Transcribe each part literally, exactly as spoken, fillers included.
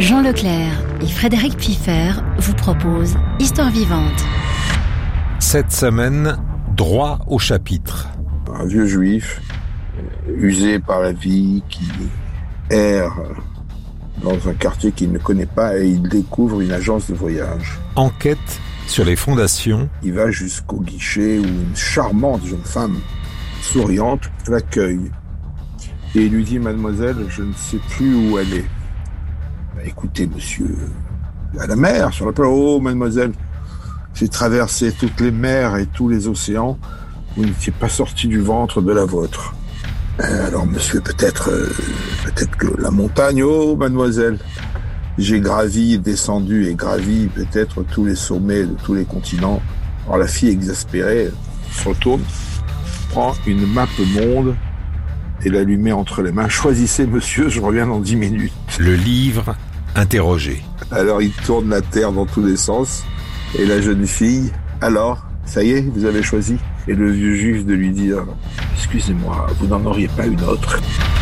Jean Leclerc et Frédéric Piffer vous proposent Histoire vivante. Cette semaine, droit au chapitre. Un vieux juif, usé par la vie, qui erre dans un quartier qu'il ne connaît pas et il découvre une agence de voyage. Enquête sur les fondations. Il va jusqu'au guichet où une charmante jeune femme, souriante, l'accueille. Et il lui dit « Mademoiselle, je ne sais plus où elle est. » Bah, « Écoutez, monsieur, à la mer, sur la plage. »« Oh, mademoiselle, j'ai traversé toutes les mers et tous les océans. Vous n'étiez pas sorti du ventre de la vôtre. » Euh, alors, monsieur, peut-être, euh, peut-être que la montagne. Oh, mademoiselle, j'ai gravi, descendu et gravi peut-être tous les sommets de tous les continents. Alors, la fille exaspérée se retourne, prend une map monde et la lui met entre les mains. Choisissez, monsieur, je reviens dans dix minutes. Le livre interrogé. Alors, il tourne la terre dans tous les sens et la jeune fille. Alors, ça y est, vous avez choisi? Et le vieux juif de lui dire « Excusez-moi, vous n'en auriez pas une autre ?»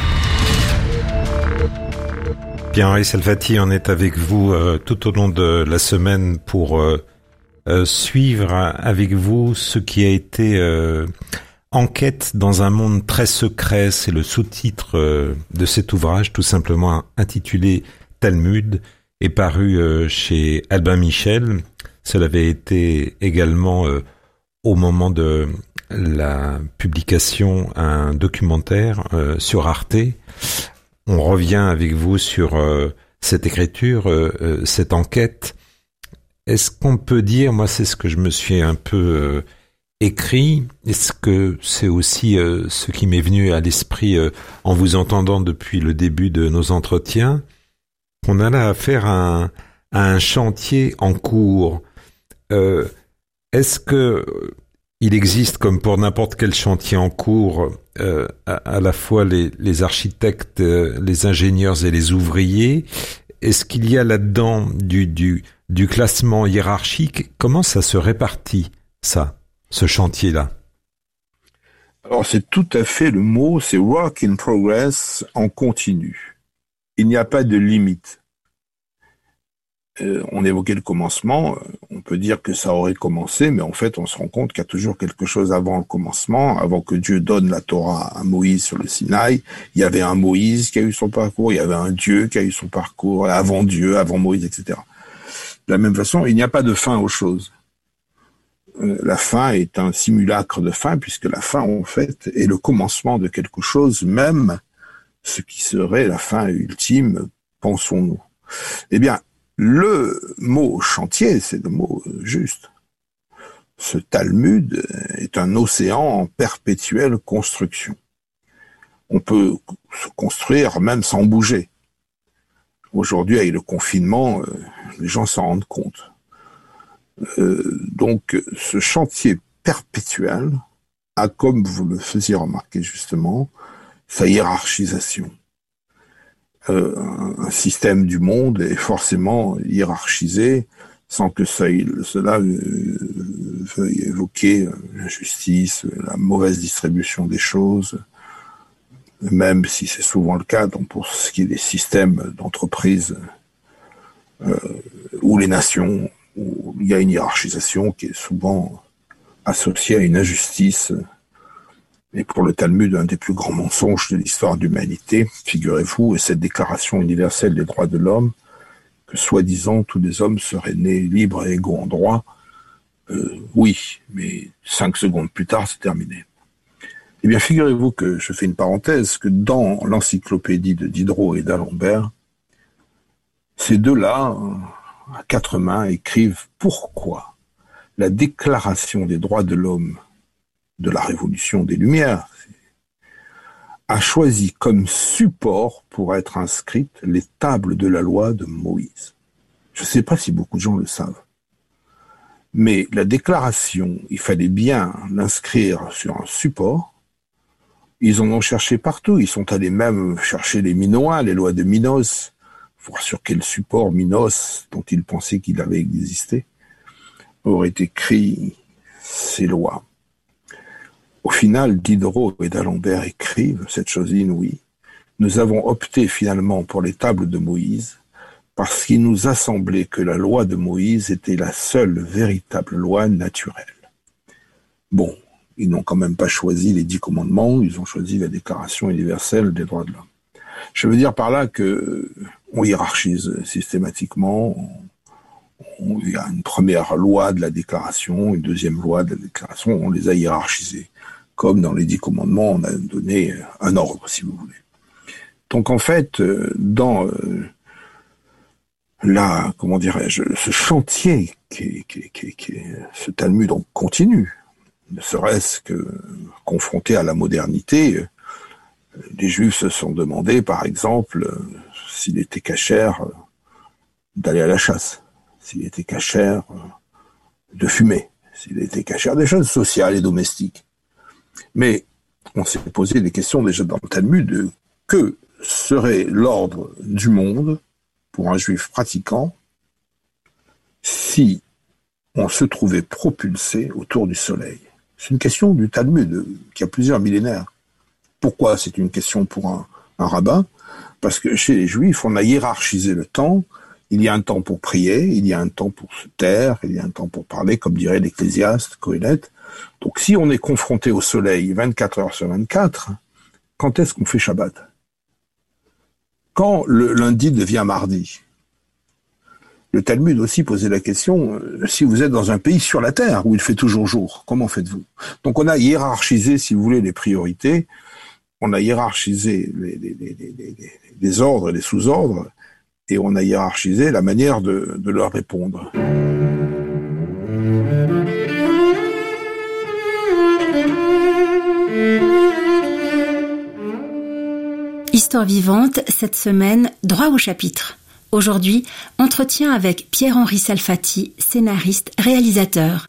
Pierre-Henri Salvati, on est avec vous euh, tout au long de la semaine pour euh, euh, suivre avec vous ce qui a été euh, enquête dans un monde très secret. C'est le sous-titre euh, de cet ouvrage, tout simplement intitulé Talmud, et paru euh, chez Albin Michel. Cela avait été également euh, au moment de la publication un documentaire euh, sur Arte. On revient avec vous sur euh, cette écriture, euh, cette enquête. Est-ce qu'on peut dire, moi c'est ce que je me suis un peu euh, écrit, est-ce que c'est aussi euh, ce qui m'est venu à l'esprit euh, en vous entendant depuis le début de nos entretiens, qu'on a là affaire à un, à un chantier en cours. Euh, est-ce que il existe, comme pour n'importe quel chantier en cours, euh, à, à la fois les, les architectes, euh, les ingénieurs et les ouvriers? Est-ce qu'il y a là-dedans du, du, du classement hiérarchique? Comment ça se répartit, ça, ce chantier-là? Alors, c'est tout à fait le mot, c'est work in progress en continu. Il n'y a pas de limite. Euh, on évoquait le commencement, on peut dire que ça aurait commencé, mais en fait on se rend compte qu'il y a toujours quelque chose avant le commencement, avant que Dieu donne la Torah à Moïse sur le Sinaï. Il y avait un Moïse qui a eu son parcours, il y avait un Dieu qui a eu son parcours, avant Dieu, avant Moïse, et cetera. De la même façon, il n'y a pas de fin aux choses. Euh, la fin est un simulacre de fin, puisque la fin en fait est le commencement de quelque chose, même ce qui serait la fin ultime, pensons-nous. Eh bien, le mot chantier, c'est le mot juste. Ce Talmud est un océan en perpétuelle construction. On peut se construire même sans bouger. Aujourd'hui, avec le confinement, les gens s'en rendent compte. Euh, donc, ce chantier perpétuel a, comme vous le faisiez remarquer justement, sa hiérarchisation. Euh, un système du monde est forcément hiérarchisé sans que ça, cela euh, veuille évoquer l'injustice, la mauvaise distribution des choses, même si c'est souvent le cas donc pour ce qui est des systèmes d'entreprise euh, ou les nations, où il y a une hiérarchisation qui est souvent associée à une injustice. Et pour le Talmud, un des plus grands mensonges de l'histoire de l'humanité, figurez-vous, est cette déclaration universelle des droits de l'homme, que soi-disant tous les hommes seraient nés libres et égaux en droit. Euh, oui, mais cinq secondes plus tard, c'est terminé. Eh bien, figurez-vous que, je fais une parenthèse, que dans l'encyclopédie de Diderot et d'Alembert, ces deux-là, à quatre mains, écrivent pourquoi la déclaration des droits de l'homme de la Révolution des Lumières, a choisi comme support pour être inscrites les tables de la loi de Moïse. Je ne sais pas si beaucoup de gens le savent. Mais la déclaration, il fallait bien l'inscrire sur un support. Ils en ont cherché partout. Ils sont allés même chercher les Minoens, les lois de Minos, voir sur quel support Minos, dont ils pensaient qu'il avait existé, aurait écrit ces lois. Au final, Diderot et d'Alembert écrivent cette chose inouïe. Nous avons opté finalement pour les tables de Moïse parce qu'il nous a semblé que la loi de Moïse était la seule véritable loi naturelle. Bon, ils n'ont quand même pas choisi les dix commandements, ils ont choisi la Déclaration universelle des droits de l'homme. Je veux dire par là que on hiérarchise systématiquement. On, il y a une première loi de la Déclaration, une deuxième loi de la Déclaration, on les a hiérarchisées. Comme dans les dix commandements, on a donné un ordre, si vous voulez. Donc en fait, dans la, comment dirais-je, ce chantier qui est, qui est, qui est, qui est ce Talmud donc continue, ne serait-ce que confronté à la modernité, les Juifs se sont demandé, par exemple, s'il était cachère d'aller à la chasse, s'il était cachère de fumer, s'il était cachère des choses sociales et domestiques. Mais on s'est posé des questions déjà dans le Talmud de que serait l'ordre du monde pour un Juif pratiquant si on se trouvait propulsé autour du soleil. C'est une question du Talmud qui a plusieurs millénaires. Pourquoi c'est une question pour un, un rabbin? Parce que chez les Juifs, on a hiérarchisé le temps. Il y a un temps pour prier, il y a un temps pour se taire, il y a un temps pour parler, comme dirait l'Ecclésiaste, Coëlette. Donc si on est confronté au soleil vingt-quatre heures sur vingt-quatre, quand est-ce qu'on fait Shabbat? Quand le lundi devient mardi? Le Talmud aussi posait la question, euh, si vous êtes dans un pays sur la terre où il fait toujours jour, comment faites-vous? Donc on a hiérarchisé, si vous voulez, les priorités, on a hiérarchisé les, les, les, les, les, les ordres et les sous-ordres, et on a hiérarchisé la manière de, de leur répondre. Histoire vivante, cette semaine, droit au chapitre. Aujourd'hui, entretien avec Pierre-Henri Salfati, scénariste, réalisateur.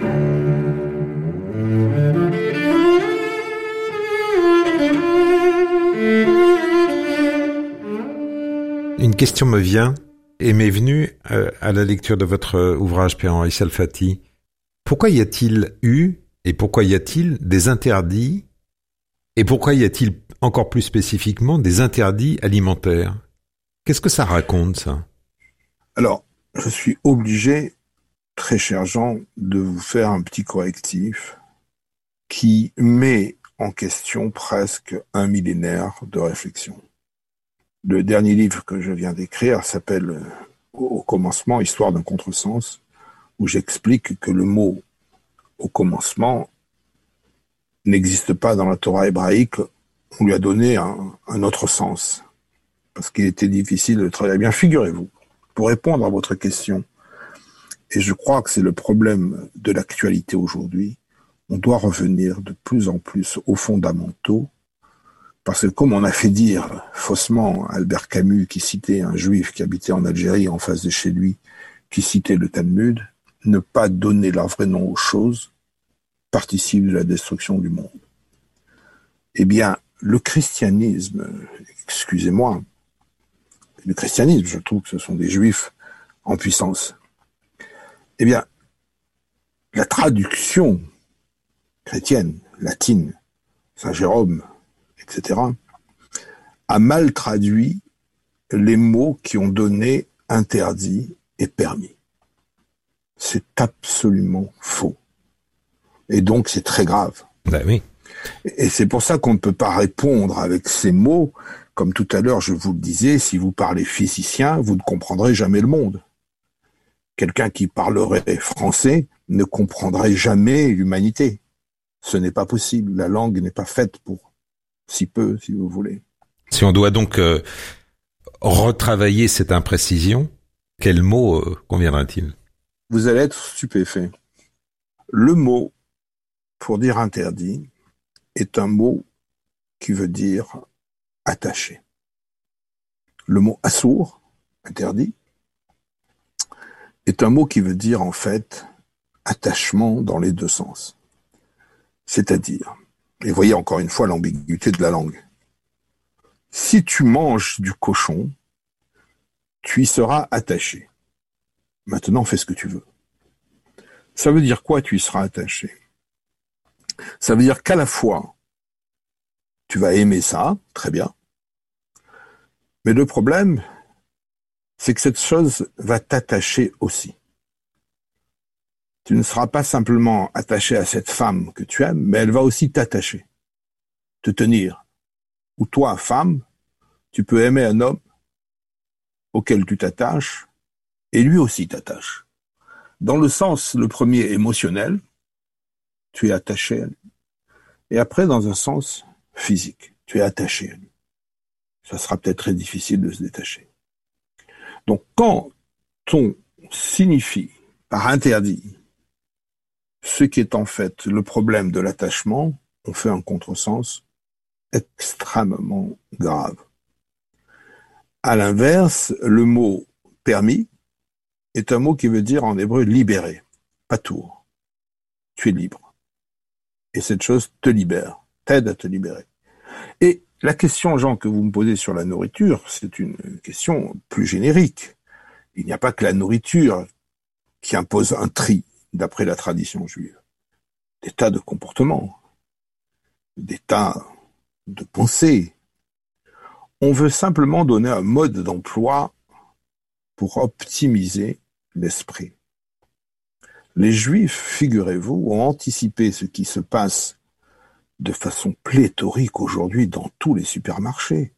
Une question me vient et m'est venue euh, à la lecture de votre ouvrage, Pierre-Henri Salfati. Pourquoi y a-t-il eu et pourquoi y a-t-il des interdits et pourquoi y a-t-il encore plus spécifiquement des interdits alimentaires? Qu'est-ce que ça raconte, ça? Alors, je suis obligé, très cher Jean, de vous faire un petit correctif qui met en question presque un millénaire de réflexion. Le dernier livre que je viens d'écrire s'appelle « Au commencement, histoire d'un contresens », où j'explique que le mot « au commencement » n'existe pas dans la Torah hébraïque. On lui a donné un, un autre sens, parce qu'il était difficile de travailler. Bien, figurez-vous, pour répondre à votre question, et je crois que c'est le problème de l'actualité aujourd'hui, on doit revenir de plus en plus aux fondamentaux, parce que comme on a fait dire faussement à Albert Camus, qui citait un juif qui habitait en Algérie en face de chez lui, qui citait le Talmud, ne pas donner leur vrai nom aux choses participe de la destruction du monde. Eh bien, le christianisme, excusez-moi, le christianisme, je trouve que ce sont des juifs en puissance. Eh bien, la traduction chrétienne, latine, Saint Jérôme, et cetera, a mal traduit les mots qui ont donné interdit et permis. C'est absolument faux. Et donc, c'est très grave. Ben oui. Et c'est pour ça qu'on ne peut pas répondre avec ces mots. Comme tout à l'heure, je vous le disais, si vous parlez physicien, vous ne comprendrez jamais le monde. Quelqu'un qui parlerait français ne comprendrait jamais l'humanité. Ce n'est pas possible. La langue n'est pas faite pour si peu, si vous voulez. Si on doit donc euh, retravailler cette imprécision, quel mot euh, conviendra-t-il? Vous allez être stupéfait. Le mot pour dire interdit est un mot qui veut dire attaché. Le mot assour, interdit, est un mot qui veut dire en fait attachement dans les deux sens. C'est-à-dire, et voyez encore une fois l'ambiguïté de la langue, si tu manges du cochon, tu y seras attaché. Maintenant, fais ce que tu veux. Ça veut dire quoi, tu y seras attaché? Ça veut dire qu'à la fois, tu vas aimer ça, très bien, mais le problème, c'est que cette chose va t'attacher aussi. Tu ne seras pas simplement attaché à cette femme que tu aimes, mais elle va aussi t'attacher, te tenir. Ou toi, femme, tu peux aimer un homme auquel tu t'attaches, et lui aussi t'attache. Dans le sens, le premier émotionnel, tu es attaché à lui. Et après, dans un sens physique, tu es attaché à lui. Ça sera peut-être très difficile de se détacher. Donc, quand on signifie par interdit ce qui est en fait le problème de l'attachement, on fait un contresens extrêmement grave. À l'inverse, le mot « permis » est un mot qui veut dire en hébreu « libérer », patour. Tu es libre. Et cette chose te libère, t'aide à te libérer. Et la question, Jean, que vous me posez sur la nourriture, c'est une question plus générique. Il n'y a pas que la nourriture qui impose un tri, d'après la tradition juive. Des tas de comportements, des tas de pensées. On veut simplement donner un mode d'emploi pour optimiser l'esprit. Les Juifs, figurez-vous, ont anticipé ce qui se passe de façon pléthorique aujourd'hui dans tous les supermarchés.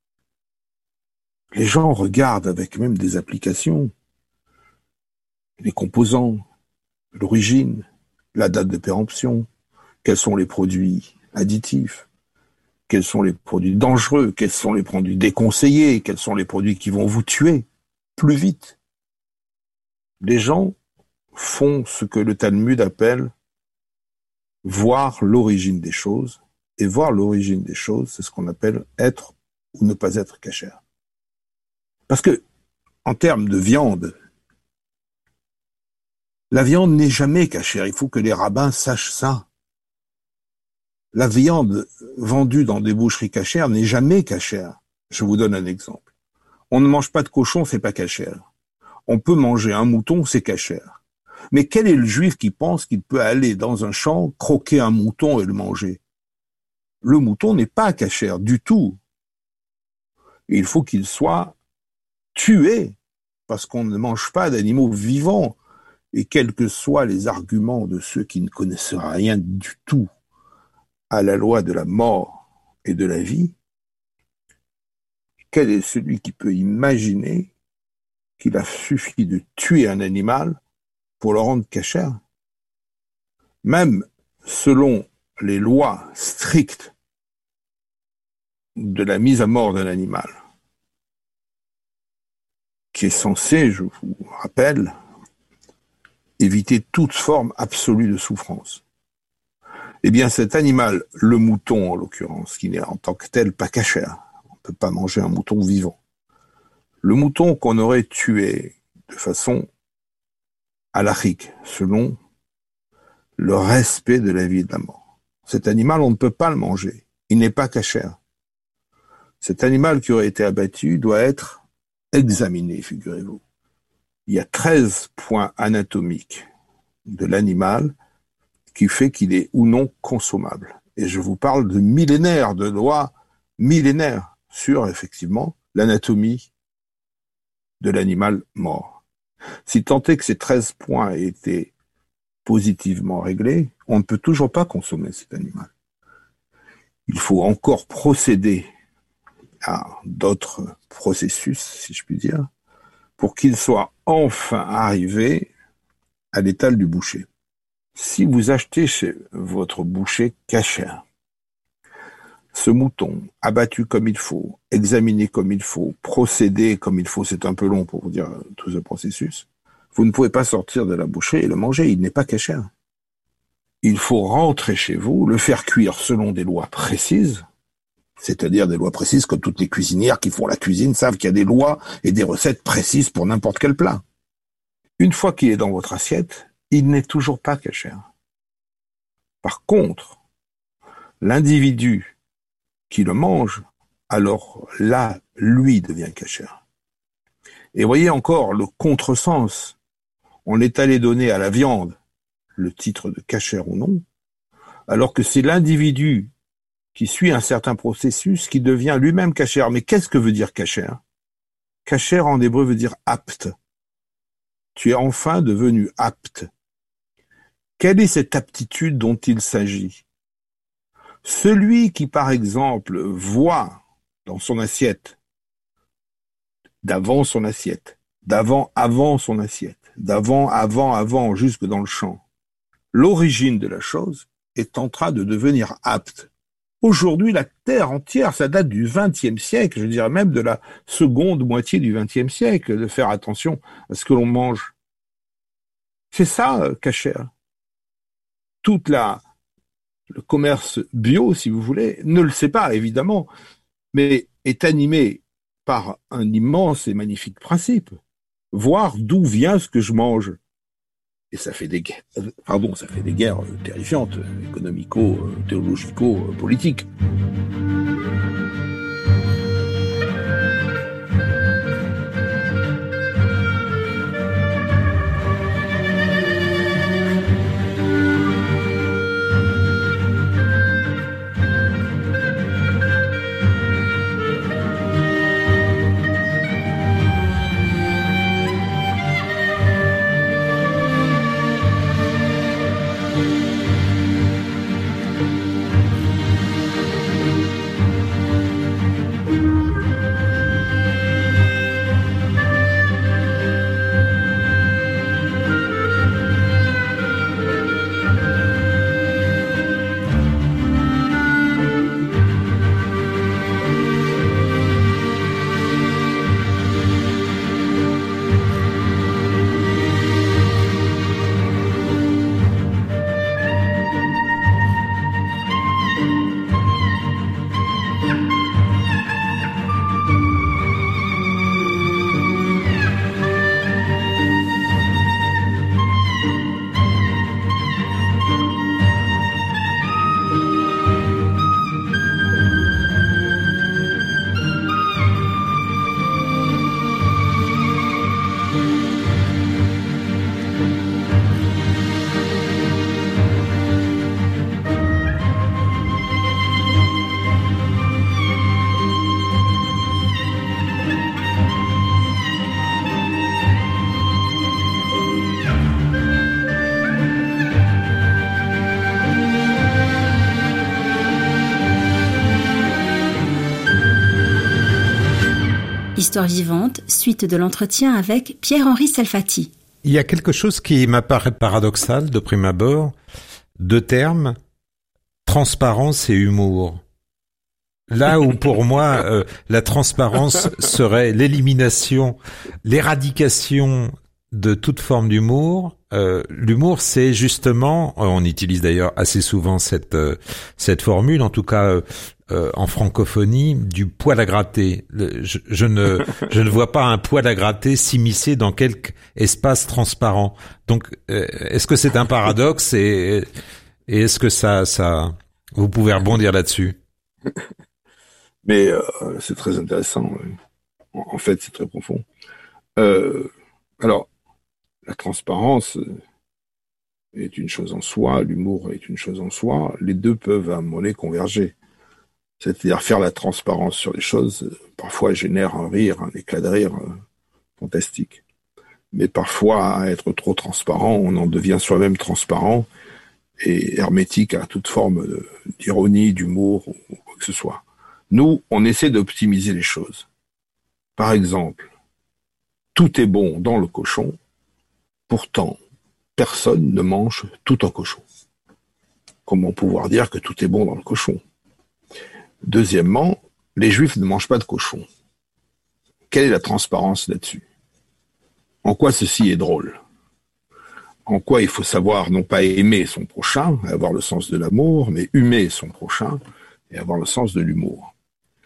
Les gens regardent avec même des applications les composants, l'origine, la date de péremption, quels sont les produits additifs, quels sont les produits dangereux, quels sont les produits déconseillés, quels sont les produits qui vont vous tuer plus vite. Les gens font ce que le Talmud appelle voir l'origine des choses, et voir l'origine des choses, c'est ce qu'on appelle être ou ne pas être cachère. Parce que, en termes de viande, la viande n'est jamais cachère, il faut que les rabbins sachent ça. La viande vendue dans des boucheries cachères n'est jamais cachère. Je vous donne un exemple. On ne mange pas de cochon, c'est pas cachère. On peut manger un mouton, c'est cachère. Mais quel est le juif qui pense qu'il peut aller dans un champ, croquer un mouton et le manger? Le mouton n'est pas cachère du tout. Il faut qu'il soit tué, parce qu'on ne mange pas d'animaux vivants. Et quels que soient les arguments de ceux qui ne connaissent rien du tout à la loi de la mort et de la vie, quel est celui qui peut imaginer qu'il a suffi de tuer un animal pour le rendre cachère? Même selon les lois strictes de la mise à mort d'un animal, qui est censé, je vous rappelle, éviter toute forme absolue de souffrance. Eh bien, cet animal, le mouton en l'occurrence, qui n'est en tant que tel pas cachère, on ne peut pas manger un mouton vivant. Le mouton qu'on aurait tué de façon halachique, selon le respect de la vie et de la mort. Cet animal, on ne peut pas le manger. Il n'est pas cachère. Cet animal qui aurait été abattu doit être examiné, figurez-vous. Il y a treize points anatomiques de l'animal qui fait qu'il est ou non consommable. Et je vous parle de millénaires, de lois millénaires sur, effectivement, l'anatomie de l'animal mort. Si tant est que ces treize points aient été positivement réglés, on ne peut toujours pas consommer cet animal. Il faut encore procéder à d'autres processus, si je puis dire, pour qu'il soit enfin arrivé à l'étal du boucher. Si vous achetez chez votre boucher cachère ce mouton abattu comme il faut, examiné comme il faut, procédé comme il faut, c'est un peu long pour vous dire tout ce processus, vous ne pouvez pas sortir de la boucherie et le manger, il n'est pas cachère. Il faut rentrer chez vous, le faire cuire selon des lois précises, c'est-à-dire des lois précises comme toutes les cuisinières qui font la cuisine savent qu'il y a des lois et des recettes précises pour n'importe quel plat. Une fois qu'il est dans votre assiette, il n'est toujours pas cachère. Par contre, l'individu qui le mange, alors là, lui devient cachère. Et voyez encore le contresens. On est allé donner à la viande le titre de cachère ou non, alors que c'est l'individu qui suit un certain processus qui devient lui-même cachère. Mais qu'est-ce que veut dire cachère? Kasher en hébreu veut dire apte. Tu es enfin devenu apte. Quelle est cette aptitude dont il s'agit? Celui qui, par exemple, voit dans son assiette, d'avant son assiette, d'avant avant son assiette, d'avant avant avant jusque dans le champ, l'origine de la chose est en train de devenir apte. Aujourd'hui, la Terre entière, ça date du vingtième siècle, je dirais même de la seconde moitié du vingtième siècle, de faire attention à ce que l'on mange. C'est ça, Kasher. Toute la, le commerce bio, si vous voulez, ne le sait pas, évidemment, mais est animé par un immense et magnifique principe. Voir d'où vient ce que je mange. Et ça fait des guerres, pardon, ça fait des guerres terrifiantes, économico, théologico, politiques. Histoire vivante, suite de l'entretien avec Pierre-Henri Salfati. Il y a quelque chose qui m'apparaît paradoxal de prime abord, deux termes, transparence et humour. Là où pour moi, euh, la transparence serait l'élimination, l'éradication de toute forme d'humour. Euh, l'humour, c'est justement, on utilise d'ailleurs assez souvent cette euh, cette formule, en tout cas euh, euh, en francophonie, du poil à gratter. Le, je, je ne je ne vois pas un poil à gratter s'immiscer dans quelque espace transparent. Donc, euh, est-ce que c'est un paradoxe et, et est-ce que ça ça vous pouvez rebondir là-dessus? Mais euh, c'est très intéressant. En fait, c'est très profond. Euh, alors. La transparence est une chose en soi, l'humour est une chose en soi. Les deux peuvent à un moment donné converger. C'est-à-dire faire la transparence sur les choses, parfois génère un rire, un éclat de rire euh, fantastique. Mais parfois, à être trop transparent, on en devient soi-même transparent et hermétique à toute forme de, d'ironie, d'humour ou quoi que ce soit. Nous, on essaie d'optimiser les choses. Par exemple, tout est bon dans le cochon. Pourtant, personne ne mange tout un cochon. Comment pouvoir dire que tout est bon dans le cochon? Deuxièmement, les Juifs ne mangent pas de cochon. Quelle est la transparence là-dessus? En quoi ceci est drôle? En quoi il faut savoir non pas aimer son prochain, avoir le sens de l'amour, mais humer son prochain et avoir le sens de l'humour?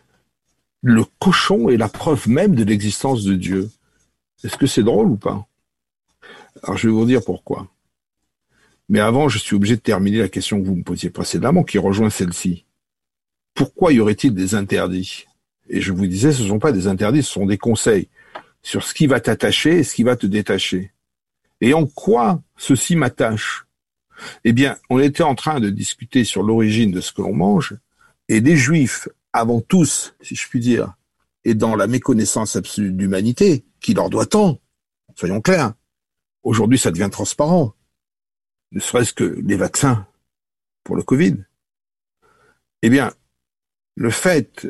Le cochon est la preuve même de l'existence de Dieu. Est-ce que c'est drôle ou pas? Alors, je vais vous dire pourquoi. Mais avant, je suis obligé de terminer la question que vous me posiez précédemment, qui rejoint celle-ci. Pourquoi y aurait-il des interdits? Et je vous disais, ce ne sont pas des interdits, ce sont des conseils sur ce qui va t'attacher et ce qui va te détacher. Et en quoi ceci m'attache? Eh bien, on était en train de discuter sur l'origine de ce que l'on mange, et les Juifs, avant tous, si je puis dire, et dans la méconnaissance absolue de l'humanité, qui leur doit tant. Soyons clairs. Aujourd'hui, ça devient transparent. Ne serait-ce que les vaccins pour le Covid. Eh bien, le fait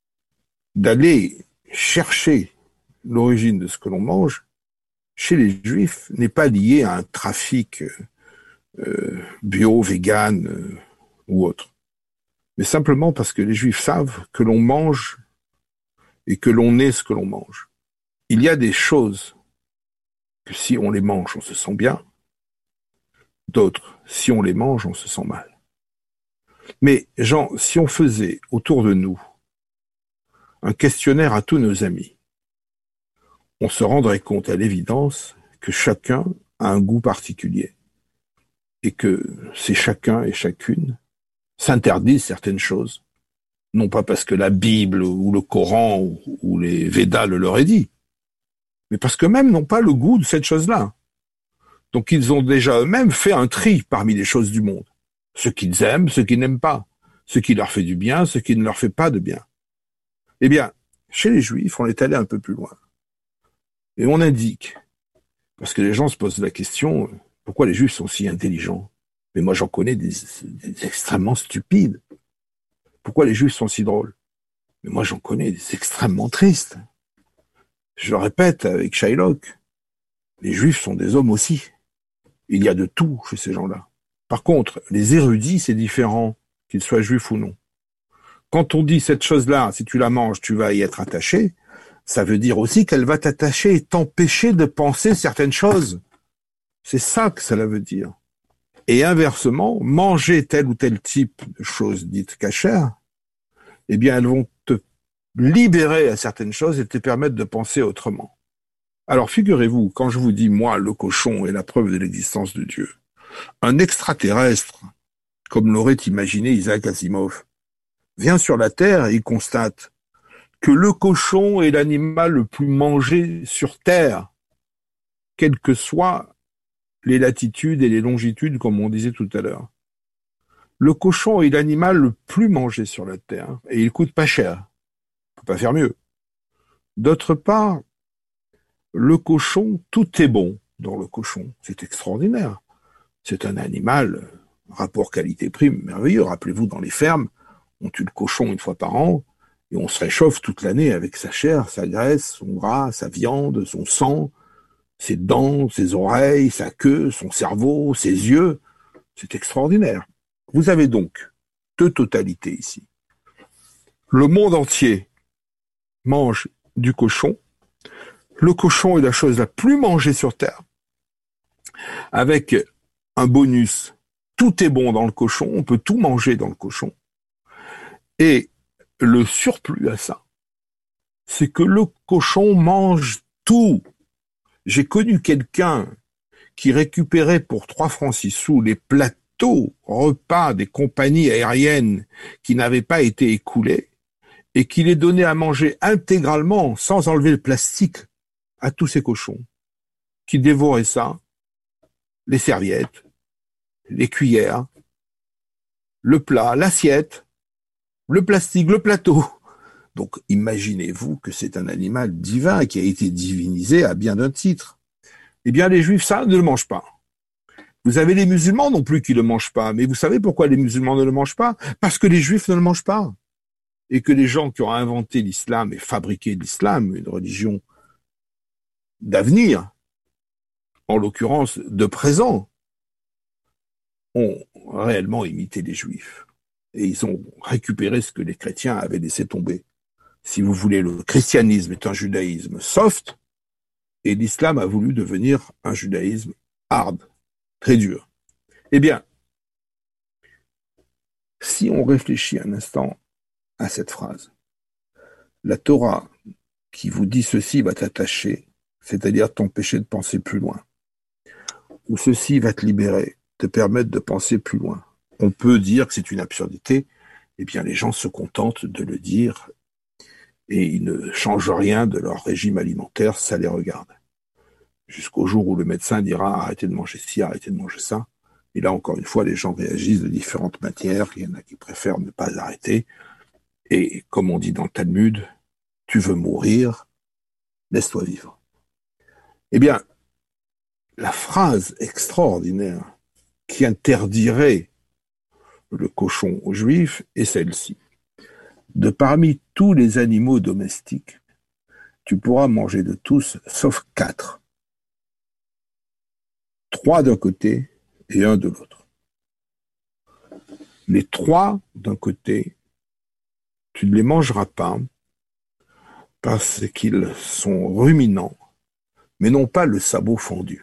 d'aller chercher l'origine de ce que l'on mange, chez les Juifs, n'est pas lié à un trafic euh, bio, vegan euh, ou autre. Mais simplement parce que les Juifs savent que l'on mange et que l'on est ce que l'on mange. Il y a des choses que si on les mange, on se sent bien. D'autres, si on les mange, on se sent mal. Mais, Jean, si on faisait autour de nous un questionnaire à tous nos amis, on se rendrait compte à l'évidence que chacun a un goût particulier et que c'est chacun et chacune s'interdisent certaines choses, non pas parce que la Bible ou le Coran ou, ou les Védas le leur aient dit, mais parce qu'eux-mêmes n'ont pas le goût de cette chose-là. Donc ils ont déjà eux-mêmes fait un tri parmi les choses du monde. Ce qu'ils aiment, ce qu'ils n'aiment pas, ce qui leur fait du bien, ce qui ne leur fait pas de bien. Eh bien, chez les Juifs, on est allé un peu plus loin. Et on indique, parce que les gens se posent la question, pourquoi les Juifs sont si intelligents? Mais moi j'en connais des, des extrêmement stupides. Pourquoi les Juifs sont si drôles? Mais moi j'en connais des extrêmement tristes. Je le répète avec Shylock, les Juifs sont des hommes aussi. Il y a de tout chez ces gens-là. Par contre, les érudits, c'est différent, qu'ils soient juifs ou non. Quand on dit cette chose-là, si tu la manges, tu vas y être attaché, ça veut dire aussi qu'elle va t'attacher et t'empêcher de penser certaines choses. C'est ça que cela veut dire. Et inversement, manger tel ou tel type de choses dites cachères, eh bien, elles vont te libérer à certaines choses et te permettre de penser autrement. Alors, figurez-vous, quand je vous dis, moi, le cochon est la preuve de l'existence de Dieu, un extraterrestre, comme l'aurait imaginé Isaac Asimov, vient sur la Terre et il constate que le cochon est l'animal le plus mangé sur Terre, quelles que soient les latitudes et les longitudes, comme on disait tout à l'heure. Le cochon est l'animal le plus mangé sur la Terre, et il coûte pas cher. On peut pas faire mieux. D'autre part, le cochon, tout est bon dans le cochon. C'est extraordinaire. C'est un animal, rapport qualité-prix merveilleux. Rappelez-vous, dans les fermes, on tue le cochon une fois par an, et on se réchauffe toute l'année avec sa chair, sa graisse, son gras, sa viande, son sang, ses dents, ses oreilles, sa queue, son cerveau, ses yeux. C'est extraordinaire. Vous avez donc deux totalités ici. Le monde entier mange du cochon. Le cochon est la chose la plus mangée sur Terre. Avec un bonus, tout est bon dans le cochon, on peut tout manger dans le cochon. Et le surplus à ça, c'est que le cochon mange tout. J'ai connu quelqu'un qui récupérait pour trois francs six sous les plateaux repas des compagnies aériennes qui n'avaient pas été écoulés et qui les donnait à manger intégralement sans enlever le plastique à tous ces cochons qui dévoraient ça, les serviettes, les cuillères, le plat, l'assiette, le plastique, le plateau. Donc imaginez-vous que c'est un animal divin qui a été divinisé à bien d'un titre. Eh bien les Juifs, ça, ne le mangent pas. Vous avez les musulmans non plus qui le mangent pas. Mais vous savez pourquoi les musulmans ne le mangent pas? Parce que les Juifs ne le mangent pas. Et que les gens qui ont inventé l'islam et fabriqué l'islam, une religion d'avenir, en l'occurrence de présent, ont réellement imité les Juifs. Et ils ont récupéré ce que les chrétiens avaient laissé tomber. Si vous voulez, le christianisme est un judaïsme soft, et l'islam a voulu devenir un judaïsme hard, très dur. Eh bien, si on réfléchit un instant à cette phrase, la Torah qui vous dit ceci va t'attacher, c'est-à-dire t'empêcher de penser plus loin, ou ceci va te libérer, te permettre de penser plus loin. On peut dire que c'est une absurdité, eh bien les gens se contentent de le dire et ils ne changent rien de leur régime alimentaire, ça les regarde. Jusqu'au jour où le médecin dira arrêtez de manger ci, arrêtez de manger ça. Et là, encore une fois, les gens réagissent de différentes manières. Il y en a qui préfèrent ne pas arrêter. Et comme on dit dans le Talmud, tu veux mourir, laisse-toi vivre. Eh bien, la phrase extraordinaire qui interdirait le cochon aux Juifs est celle-ci. De parmi tous les animaux domestiques, tu pourras manger de tous, sauf quatre. Trois d'un côté et un de l'autre. Les trois d'un côté, tu ne les mangeras pas parce qu'ils sont ruminants, mais n'ont pas le sabot fendu.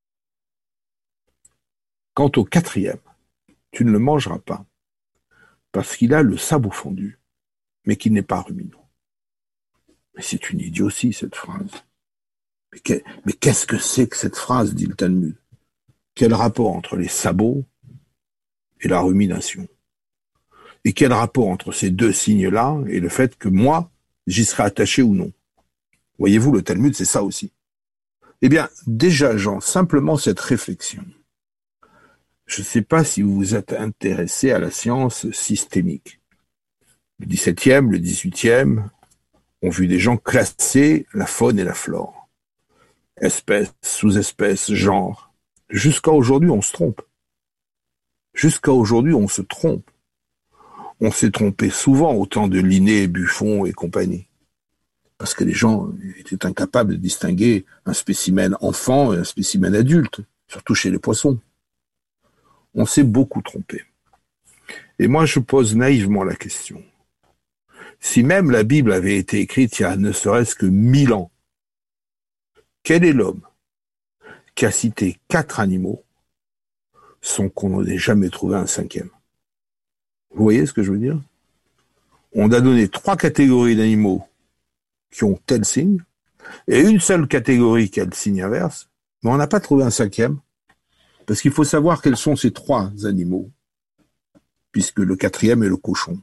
Quant au quatrième, tu ne le mangeras pas parce qu'il a le sabot fendu, mais qu'il n'est pas ruminant. Mais c'est une idiotie, cette phrase. Mais, que, mais qu'est-ce que c'est que cette phrase, dit le Talmud? Quel rapport entre les sabots et la rumination? Et quel rapport entre ces deux signes-là et le fait que moi, j'y serai attaché ou non? Voyez-vous, le Talmud, c'est ça aussi. Eh bien, déjà, Jean, simplement cette réflexion. Je ne sais pas si vous vous êtes intéressé à la science systémique. Le dix-septième, le dix-huitième ont vu des gens classer la faune et la flore. Espèces, sous-espèces, genres. Jusqu'à aujourd'hui, on se trompe. Jusqu'à aujourd'hui, on se trompe. On s'est trompé souvent au temps de Linné, Buffon et compagnie. Parce que les gens étaient incapables de distinguer un spécimen enfant et un spécimen adulte, surtout chez les poissons. On s'est beaucoup trompé. Et moi, je pose naïvement la question. Si même la Bible avait été écrite il y a ne serait-ce que mille ans, quel est l'homme qui a cité quatre animaux sans qu'on n'ait jamais trouvé un cinquième? Vous voyez ce que je veux dire? On a donné trois catégories d'animaux qui ont tel signe, et une seule catégorie qui a le signe inverse, mais on n'a pas trouvé un cinquième, parce qu'il faut savoir quels sont ces trois animaux, puisque le quatrième est le cochon.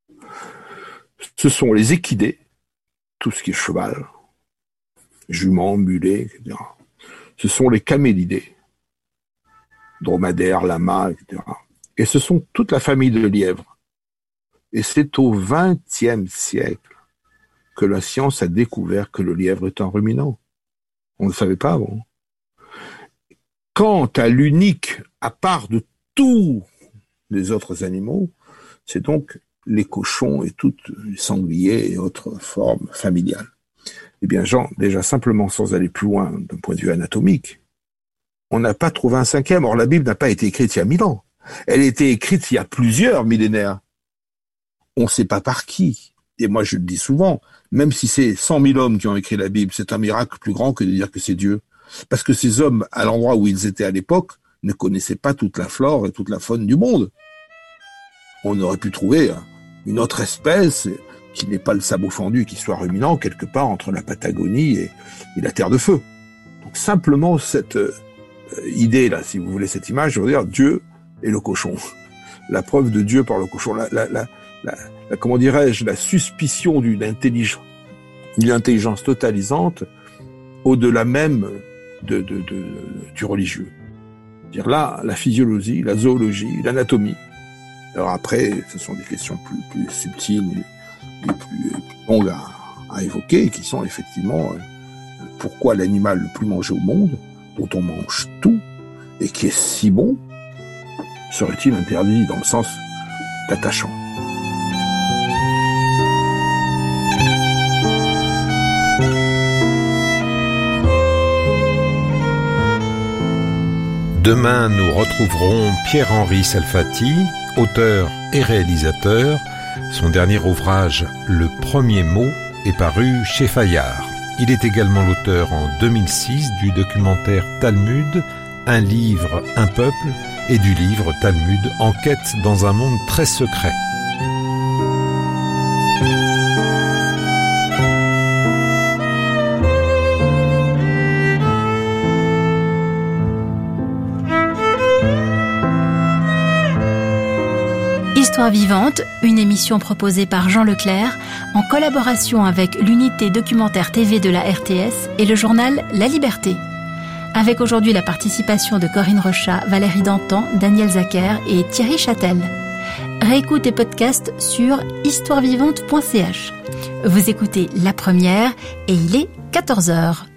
Ce sont les équidés, tout ce qui est cheval, jument, mulet, et cetera. Ce sont les camélidés, dromadaires, lamas, et cetera. Et ce sont toute la famille de lièvres. Et c'est au vingtième siècle que la science a découvert que le lièvre est un ruminant. On ne le savait pas avant. Quant à l'unique, à part de tous les autres animaux, c'est donc les cochons et toutes les sangliers et autres formes familiales. Eh bien, Jean, déjà simplement sans aller plus loin d'un point de vue anatomique, on n'a pas trouvé un cinquième. Or, la Bible n'a pas été écrite il y a mille ans. Elle a été écrite il y a plusieurs millénaires. On ne sait pas par qui. Et moi, je le dis souvent, même si c'est cent mille hommes qui ont écrit la Bible, c'est un miracle plus grand que de dire que c'est Dieu. Parce que ces hommes, à l'endroit où ils étaient à l'époque, ne connaissaient pas toute la flore et toute la faune du monde. On aurait pu trouver une autre espèce qui n'est pas le sabot fendu, qui soit ruminant quelque part entre la Patagonie et, et la Terre de Feu. Donc simplement cette euh, idée-là, si vous voulez cette image, je veux dire Dieu et le cochon. La preuve de Dieu par le cochon. La, la, la, la, la comment dirais-je, la suspicion d'une intelligence, d'une intelligence totalisante au-delà même de, de, de, du religieux. Dire là, la physiologie, la zoologie, l'anatomie. Alors après, ce sont des questions plus, plus subtiles et plus, plus longues à, à évoquer, qui sont effectivement euh, pourquoi l'animal le plus mangé au monde, dont on mange tout, et qui est si bon, serait-il interdit dans le sens d'attachant. Demain, nous retrouverons Pierre-Henri Salfati, auteur et réalisateur. Son dernier ouvrage, Le Premier Mot, est paru chez Fayard. Il est également l'auteur en deux mille six du documentaire Talmud, Un livre, un peuple, et du livre Talmud, Enquête dans un monde très secret. Histoire vivante, une émission proposée par Jean Leclerc en collaboration avec l'unité documentaire T V de la R T S et le journal La Liberté. Avec aujourd'hui la participation de Corinne Rochat, Valérie Dantan, Daniel Zacher et Thierry Châtel. réécoute et podcast sur histoire vivante point c h. Vous écoutez La Première et il est quatorze heures.